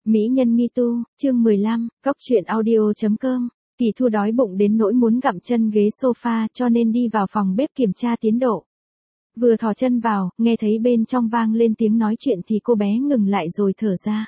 Mỹ nhân nghi tu, chương 15, Cóc truyện audio.com. Kỳ Thu đói bụng đến nỗi muốn gặm chân ghế sofa cho nên đi vào phòng bếp kiểm tra tiến độ. Vừa thò chân vào, nghe thấy bên trong vang lên tiếng nói chuyện thì cô bé ngừng lại rồi thở ra.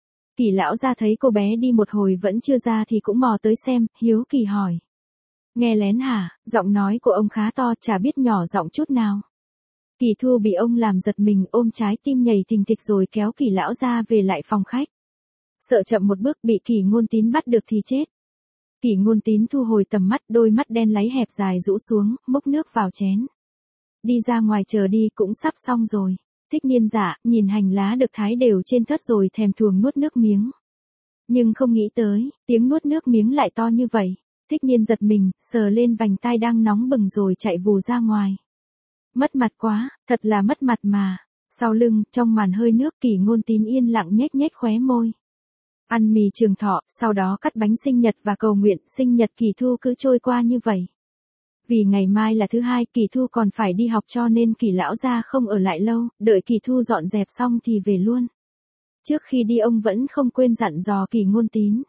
Kỳ lão ra thấy cô bé đi một hồi vẫn chưa ra thì cũng mò tới xem, hiếu kỳ hỏi. Nghe lén hả? Giọng nói của ông khá to, chả biết nhỏ giọng chút nào. Kỳ Thu bị ông làm giật mình, ôm trái tim nhảy thình thịch rồi kéo Kỳ lão ra về lại phòng khách. Sợ chậm một bước bị Kỳ Ngôn Tín bắt được thì chết. Kỳ Ngôn Tín thu hồi tầm mắt, đôi mắt đen láy hẹp dài rũ xuống, múc nước vào chén. Đi ra ngoài chờ đi, cũng sắp xong rồi. Thích Niên dạ, nhìn hành lá được thái đều trên thớt rồi thèm thuồng nuốt nước miếng. Nhưng không nghĩ tới, tiếng nuốt nước miếng lại to như vậy. Thích Niên giật mình, sờ lên vành tai đang nóng bừng rồi chạy vù ra ngoài. Mất mặt quá, thật là mất mặt mà. Sau lưng, trong màn hơi nước, Kỳ Ngôn Tín yên lặng nhếch nhếch khóe môi. Ăn mì trường thọ, sau đó cắt bánh sinh nhật và cầu nguyện, sinh nhật Kỳ Thu cứ trôi qua như vậy. Vì ngày mai là thứ hai, Kỳ Thu còn phải đi học cho nên Kỳ lão gia không ở lại lâu, đợi Kỳ Thu dọn dẹp xong thì về luôn. Trước khi đi ông vẫn không quên dặn dò Kỳ Ngôn Tín.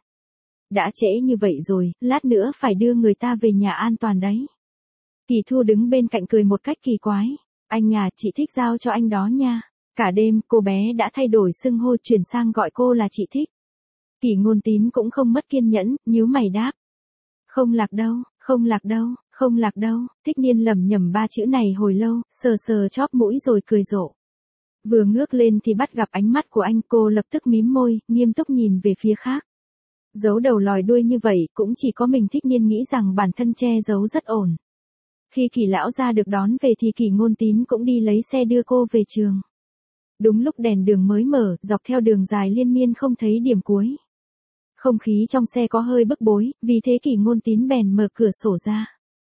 Đã trễ như vậy rồi, lát nữa phải đưa người ta về nhà an toàn đấy. Kỳ Thu đứng bên cạnh cười một cách kỳ quái. Anh à, chị Thích giao cho anh đó nha. Cả đêm, cô bé đã thay đổi xưng hô chuyển sang gọi cô là chị Thích. Kỳ Ngôn Tín cũng không mất kiên nhẫn, nhíu mày đáp. Không lạc đâu, không lạc đâu, không lạc đâu. Thích Niên lẩm nhẩm ba chữ này hồi lâu, sờ sờ chóp mũi rồi cười rộ. Vừa ngước lên thì bắt gặp ánh mắt của anh, cô lập tức mím môi, nghiêm túc nhìn về phía khác. Giấu đầu lòi đuôi như vậy, cũng chỉ có mình Thích Niên nghĩ rằng bản thân che giấu rất ổn. Khi Kỳ lão gia được đón về thì Kỳ Ngôn Tín cũng đi lấy xe đưa cô về trường. Đúng lúc đèn đường mới mở, dọc theo đường dài liên miên không thấy điểm cuối. Không khí trong xe có hơi bức bối, vì thế Kỳ Ngôn Tín bèn mở cửa sổ ra.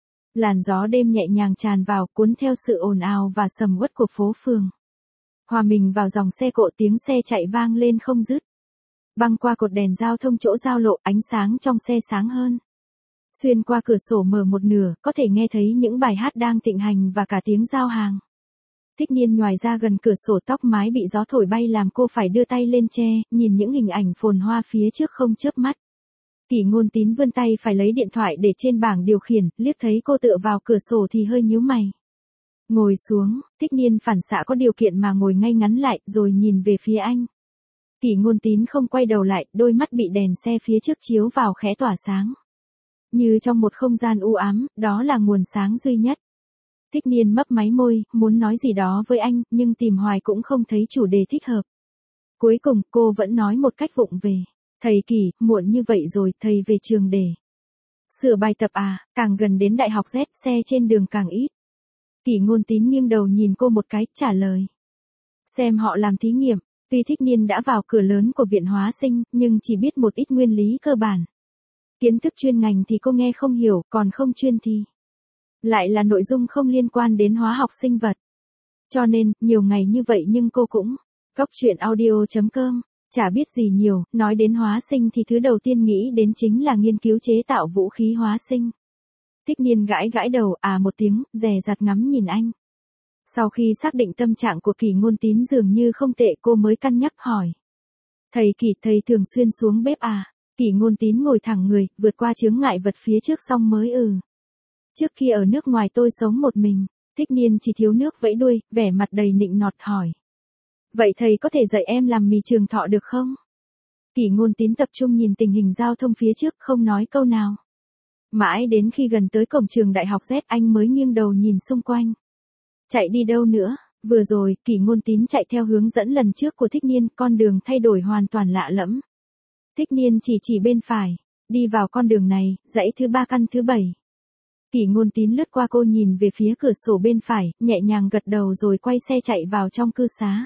Làn gió đêm nhẹ nhàng tràn vào, cuốn theo sự ồn ào và sầm uất của phố phường. Hòa mình vào dòng xe cộ, tiếng xe chạy vang lên không dứt. Băng qua cột đèn giao thông chỗ giao lộ, ánh sáng trong xe sáng hơn. Xuyên qua cửa sổ mở một nửa, có thể nghe thấy những bài hát đang thịnh hành và cả tiếng giao hàng. Thích Niên nhoài ra gần cửa sổ, tóc mái bị gió thổi bay làm cô phải đưa tay lên che, nhìn những hình ảnh phồn hoa phía trước không chớp mắt. Kỳ Ngôn Tín vươn tay phải lấy điện thoại để trên bảng điều khiển, liếc thấy cô tựa vào cửa sổ thì hơi nhíu mày. Ngồi xuống, Thích Niên phản xạ có điều kiện mà ngồi ngay ngắn lại rồi nhìn về phía anh. Kỳ Ngôn Tín không quay đầu lại, đôi mắt bị đèn xe phía trước chiếu vào khẽ tỏa sáng. Như trong một không gian u ám, đó là nguồn sáng duy nhất. Thích Niên mấp máy môi, muốn nói gì đó với anh, nhưng tìm hoài cũng không thấy chủ đề thích hợp. Cuối cùng, cô vẫn nói một cách vụng về. Thầy Kỳ, muộn như vậy rồi, thầy về trường để sửa bài tập à? Càng gần đến đại học Z, xe trên đường càng ít. Kỳ Ngôn Tín nghiêng đầu nhìn cô một cái, trả lời. Xem họ làm thí nghiệm. Tuy Thích Niên đã vào cửa lớn của viện hóa sinh, nhưng chỉ biết một ít nguyên lý cơ bản. Kiến thức chuyên ngành thì cô nghe không hiểu, còn không chuyên thì lại là nội dung không liên quan đến hóa học sinh vật. Cho nên, nhiều ngày như vậy nhưng cô cũng Cóc truyện audio.com, chả biết gì nhiều, nói đến hóa sinh thì thứ đầu tiên nghĩ đến chính là nghiên cứu chế tạo vũ khí hóa sinh. Thích Niên gãi gãi đầu, một tiếng, dè dặt ngắm nhìn anh. Sau khi xác định tâm trạng của Kỳ Ngôn Tín dường như không tệ, cô mới cân nhắc hỏi. Thầy Kỳ, thầy thường xuyên xuống bếp à? Kỳ Ngôn Tín ngồi thẳng người, vượt qua chướng ngại vật phía trước xong mới Trước khi ở nước ngoài tôi sống một mình. Thích Niên chỉ thiếu nước vẫy đuôi, vẻ mặt đầy nịnh nọt hỏi. Vậy thầy có thể dạy em làm mì trường thọ được không? Kỳ Ngôn Tín tập trung nhìn tình hình giao thông phía trước, không nói câu nào. Mãi đến khi gần tới cổng trường đại học Z anh mới nghiêng đầu nhìn xung quanh. Chạy đi đâu nữa? Vừa rồi, Kỳ Ngôn Tín chạy theo hướng dẫn lần trước của Thích Niên, con đường thay đổi hoàn toàn lạ lẫm. Thích Niên chỉ bên phải, đi vào con đường này, dãy thứ 3 căn thứ 7. Kỳ Ngôn Tín lướt qua cô nhìn về phía cửa sổ bên phải, nhẹ nhàng gật đầu rồi quay xe chạy vào trong cư xá.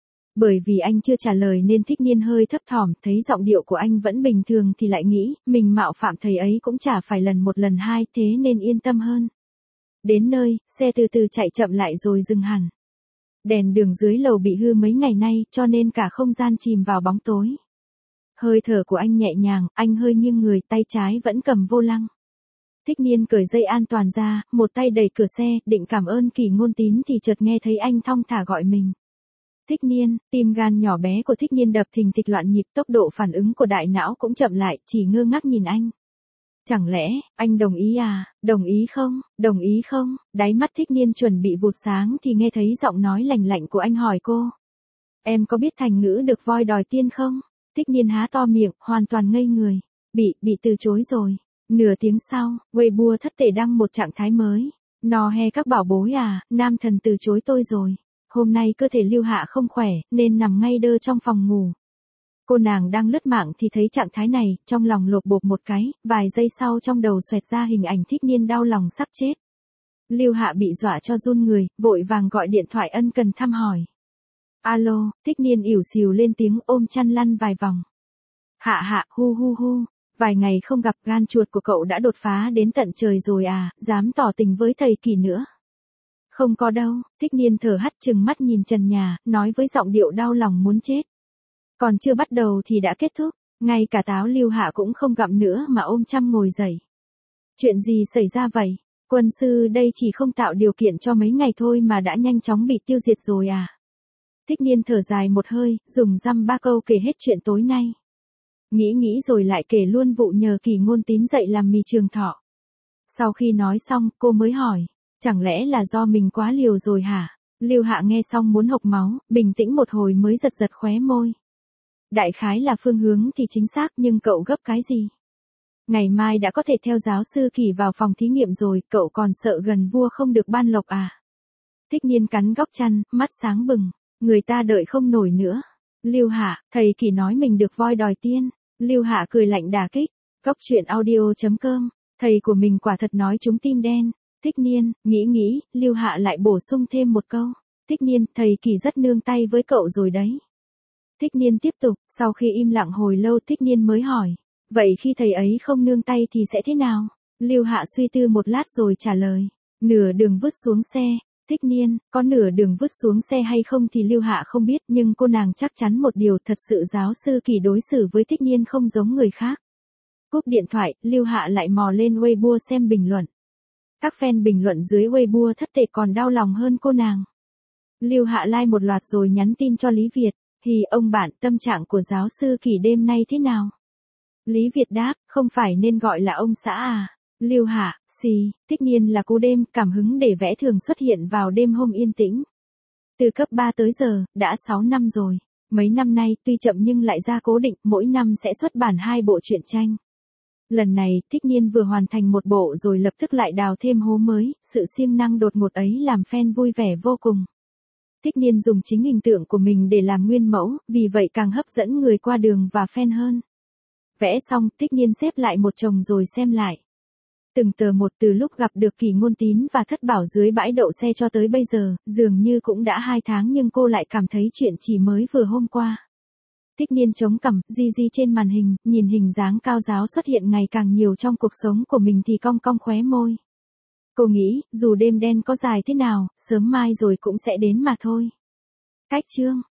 Bởi vì anh chưa trả lời nên Thích Niên hơi thấp thỏm, thấy giọng điệu của anh vẫn bình thường thì lại nghĩ, mình mạo phạm thầy ấy cũng chả phải lần một lần hai, thế nên yên tâm hơn. Đến nơi, xe từ từ chạy chậm lại rồi dừng hẳn. Đèn đường dưới lầu bị hư mấy ngày nay cho nên cả không gian chìm vào bóng tối. Hơi thở của anh nhẹ nhàng, anh hơi nghiêng người, tay trái vẫn cầm vô lăng. Thích Niên cởi dây an toàn ra, một tay đẩy cửa xe, định cảm ơn Kỳ Ngôn Tín thì chợt nghe thấy anh thong thả gọi mình. Thích Niên, tim gan nhỏ bé của Thích Niên đập thình thịch loạn nhịp, tốc độ phản ứng của đại não cũng chậm lại, chỉ ngơ ngác nhìn anh. Chẳng lẽ, anh đồng ý à, đồng ý không, đồng ý không, đáy mắt Thích Niên chuẩn bị vụt sáng thì nghe thấy giọng nói lạnh lạnh của anh hỏi cô. Em có biết thành ngữ được voi đòi tiên không? Thích Niên há to miệng, hoàn toàn ngây người. Bị từ chối rồi. Nửa tiếng sau, Weibo thất tể đăng một trạng thái mới. No he các bảo bối à, nam thần từ chối tôi rồi. Hôm nay cơ thể Lưu Hạ không khỏe, nên nằm ngay đơ trong phòng ngủ. Cô nàng đang lướt mạng thì thấy trạng thái này, trong lòng lột bột một cái, vài giây sau trong đầu xoẹt ra hình ảnh Thích Niên đau lòng sắp chết. Lưu Hạ bị dọa cho run người, vội vàng gọi điện thoại ân cần thăm hỏi. Alo, Thích Niên ỉu xìu lên tiếng ôm chăn lăn vài vòng. Hạ, hu hu hu, vài ngày không gặp gan chuột của cậu đã đột phá đến tận trời rồi à, dám tỏ tình với thầy Kỳ nữa. Không có đâu, Thích Niên thở hắt chừng mắt nhìn trần nhà, nói với giọng điệu đau lòng muốn chết. Còn chưa bắt đầu thì đã kết thúc, ngay cả táo Lưu Hạ cũng không gặm nữa mà ôm chăm ngồi dậy. Chuyện gì xảy ra vậy? Quân sư đây chỉ không tạo điều kiện cho mấy ngày thôi mà đã nhanh chóng bị tiêu diệt rồi à? Thích Niên thở dài một hơi, dùng dăm ba câu kể hết chuyện tối nay. Nghĩ rồi lại kể luôn vụ nhờ Kỳ Ngôn Tín dậy làm mì trường thọ. Sau khi nói xong, cô mới hỏi, chẳng lẽ là do mình quá liều rồi hả? Lưu Hạ nghe xong muốn hộc máu, bình tĩnh một hồi mới giật giật khóe môi. Đại khái là phương hướng thì chính xác nhưng cậu gấp cái gì? Ngày mai đã có thể theo giáo sư Kỳ vào phòng thí nghiệm rồi, cậu còn sợ gần vua không được ban lộc à? Thích Niên cắn góc chăn, mắt sáng bừng. Người ta đợi không nổi nữa. Lưu Hạ, thầy Kỳ nói mình được voi đòi tiên. Lưu Hạ cười lạnh đả kích. Cóc truyện audio.com. Thầy của mình quả thật nói trúng tim đen. Thích Niên, nghĩ, Lưu Hạ lại bổ sung thêm một câu. Thích Niên, thầy Kỳ rất nương tay với cậu rồi đấy. Thích Niên tiếp tục, sau khi im lặng hồi lâu Thích Niên mới hỏi. Vậy khi thầy ấy không nương tay thì sẽ thế nào? Lưu Hạ suy tư một lát rồi trả lời. Nửa đường vứt xuống xe. Thích Niên, có nửa đường vứt xuống xe hay không thì Lưu Hạ không biết nhưng cô nàng chắc chắn một điều thật sự giáo sư Kỳ đối xử với Thích Niên không giống người khác. Cúp điện thoại, Lưu Hạ lại mò lên Weibo xem bình luận. Các fan bình luận dưới Weibo thất tệ còn đau lòng hơn cô nàng. Lưu Hạ like một loạt rồi nhắn tin cho Lý Việt. Ông bạn, tâm trạng của giáo sư Kỳ đêm nay thế nào? Lý Việt đáp, không phải nên gọi là ông xã à? Lưu Hạ, Thích Niên là cú đêm, cảm hứng để vẽ thường xuất hiện vào đêm hôm yên tĩnh. Từ cấp 3 tới giờ, đã 6 năm rồi. Mấy năm nay, tuy chậm nhưng lại ra cố định, mỗi năm sẽ xuất bản 2 bộ truyện tranh. Lần này, Thích Niên vừa hoàn thành một bộ rồi lập tức lại đào thêm hố mới, sự siêng năng đột ngột ấy làm fan vui vẻ vô cùng. Thích Niên dùng chính hình tượng của mình để làm nguyên mẫu, vì vậy càng hấp dẫn người qua đường và fan hơn. Vẽ xong, Thích Niên xếp lại một chồng rồi xem lại. Từng tờ một từ lúc gặp được Kỳ Ngôn Tín và Thất Bảo dưới bãi đậu xe cho tới bây giờ, dường như cũng đã 2 tháng nhưng cô lại cảm thấy chuyện chỉ mới vừa hôm qua. Thích Niên chống cằm, di trên màn hình, nhìn hình dáng cao giáo xuất hiện ngày càng nhiều trong cuộc sống của mình thì cong cong khóe môi. Cô nghĩ, dù đêm đen có dài thế nào, sớm mai rồi cũng sẽ đến mà thôi. Cách chương